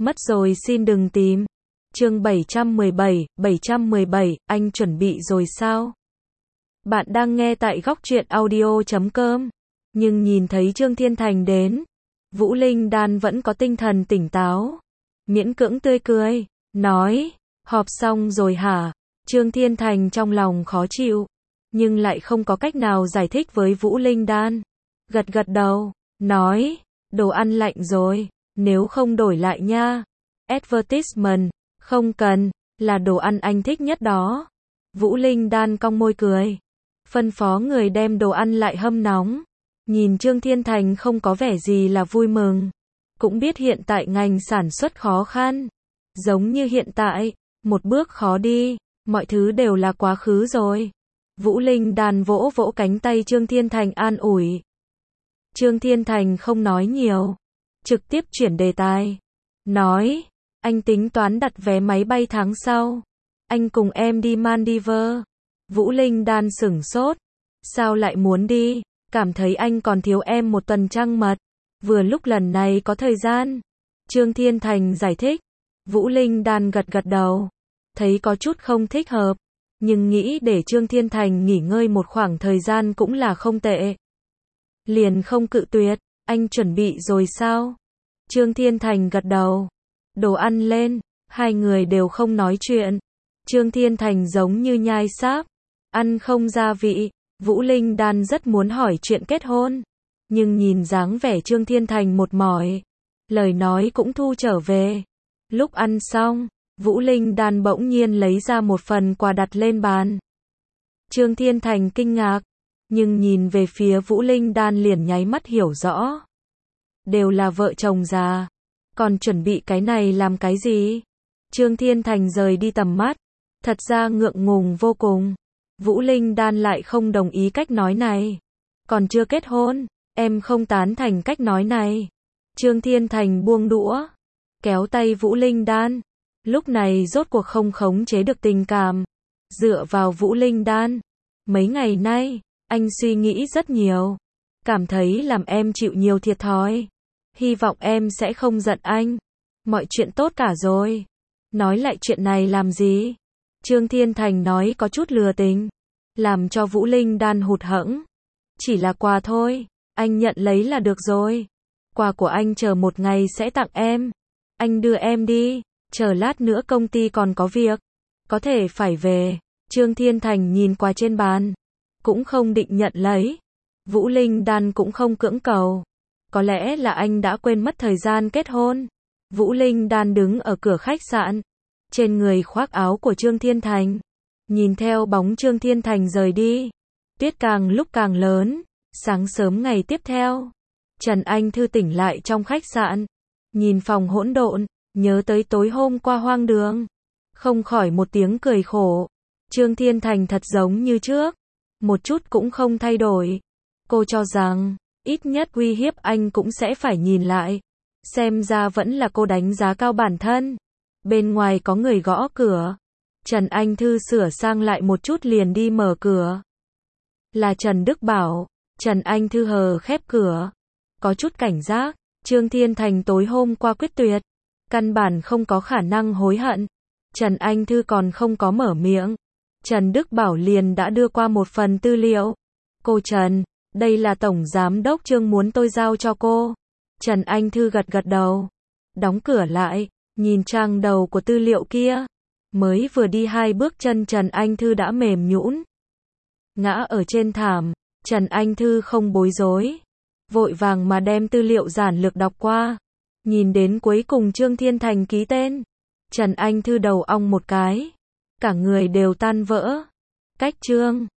Mất rồi xin đừng tìm. Chương 717, anh chuẩn bị rồi sao? Bạn đang nghe tại góc truyện audio.com. Nhưng nhìn thấy Trương Thiên Thành đến, Vũ Linh Đan vẫn có tinh thần tỉnh táo. Miễn cưỡng tươi cười, nói, họp xong rồi hả? Trương Thiên Thành trong lòng khó chịu, nhưng lại không có cách nào giải thích với Vũ Linh Đan. Gật gật đầu, nói, đồ ăn lạnh rồi, nếu không đổi lại nha. Advertisement, không cần, là đồ ăn anh thích nhất đó. Vũ Linh Đan cong môi cười, phân phó người đem đồ ăn lại hâm nóng. Nhìn Trương Thiên Thành không có vẻ gì là vui mừng, cũng biết hiện tại ngành sản xuất khó khăn. Giống như hiện tại, một bước khó đi, mọi thứ đều là quá khứ rồi. Vũ Linh Đan vỗ vỗ cánh tay Trương Thiên Thành an ủi. Trương Thiên Thành không nói nhiều, trực tiếp chuyển đề tài. Nói, anh tính toán đặt vé máy bay tháng sau. Anh cùng em đi Maldives. Vũ Linh Đan sửng sốt. Sao lại muốn đi? Cảm thấy anh còn thiếu em một tuần trăng mật. Vừa lúc lần này có thời gian. Trương Thiên Thành giải thích. Vũ Linh Đan gật gật đầu. Thấy có chút không thích hợp. Nhưng nghĩ để Trương Thiên Thành nghỉ ngơi một khoảng thời gian cũng là không tệ. Liền không cự tuyệt. Anh chuẩn bị rồi sao? Trương Thiên Thành gật đầu. Đồ ăn lên. Hai người đều không nói chuyện. Trương Thiên Thành giống như nhai sáp, ăn không gia vị. Vũ Linh Đan rất muốn hỏi chuyện kết hôn, nhưng nhìn dáng vẻ Trương Thiên Thành một mỏi, lời nói cũng thu trở về. Lúc ăn xong, Vũ Linh Đan bỗng nhiên lấy ra một phần quà đặt lên bàn. Trương Thiên Thành kinh ngạc, nhưng nhìn về phía Vũ Linh Đan liền nháy mắt hiểu rõ. Đều là vợ chồng già, còn chuẩn bị cái này làm cái gì? Trương Thiên Thành rời đi tầm mắt, thật ra ngượng ngùng vô cùng. Vũ Linh Đan lại không đồng ý cách nói này. Còn chưa kết hôn, em không tán thành cách nói này. Trương Thiên Thành buông đũa, kéo tay Vũ Linh Đan. Lúc này rốt cuộc không khống chế được tình cảm. Dựa vào Vũ Linh Đan. Mấy ngày nay, anh suy nghĩ rất nhiều. Cảm thấy làm em chịu nhiều thiệt thòi. Hy vọng em sẽ không giận anh. Mọi chuyện tốt cả rồi. Nói lại chuyện này làm gì? Trương Thiên Thành nói có chút lừa tình, làm cho Vũ Linh Đan hụt hẫng. Chỉ là quà thôi, anh nhận lấy là được rồi. Quà của anh chờ một ngày sẽ tặng em. Anh đưa em đi, chờ lát nữa công ty còn có việc, có thể phải về. Trương Thiên Thành nhìn quà trên bàn, cũng không định nhận lấy. Vũ Linh Đan cũng không cưỡng cầu. Có lẽ là anh đã quên mất thời gian kết hôn. Vũ Linh Đan đứng ở cửa khách sạn, trên người khoác áo của Trương Thiên Thành, nhìn theo bóng Trương Thiên Thành rời đi. Tuyết càng lúc càng lớn. Sáng sớm ngày tiếp theo, Trần Anh Thư tỉnh lại trong khách sạn, nhìn phòng hỗn độn, nhớ tới tối hôm qua hoang đường, không khỏi một tiếng cười khổ. Trương Thiên Thành thật giống như trước, một chút cũng không thay đổi. Cô cho rằng, ít nhất uy hiếp anh cũng sẽ phải nhìn lại. Xem ra vẫn là cô đánh giá cao bản thân. Bên ngoài có người gõ cửa. Trần Anh Thư sửa sang lại một chút liền đi mở cửa. Là Trần Đức Bảo. Trần Anh Thư hờ khép cửa, có chút cảnh giác. Trương Thiên Thành tối hôm qua quyết tuyệt, căn bản không có khả năng hối hận. Trần Anh Thư còn không có mở miệng, Trần Đức Bảo liền đã đưa qua một phần tư liệu. Cô Trần, đây là Tổng Giám đốc Trương muốn tôi giao cho cô. Trần Anh Thư gật gật đầu, đóng cửa lại, nhìn trang đầu của tư liệu kia. Mới vừa đi 2 bước chân Trần Anh Thư đã mềm nhũn, ngã ở trên thảm. Trần Anh Thư không bối rối, vội vàng mà đem tư liệu giản lược đọc qua. Nhìn đến cuối cùng Trương Thiên Thành ký tên, Trần Anh Thư đầu ong một cái, cả người đều tan vỡ. Cách Trương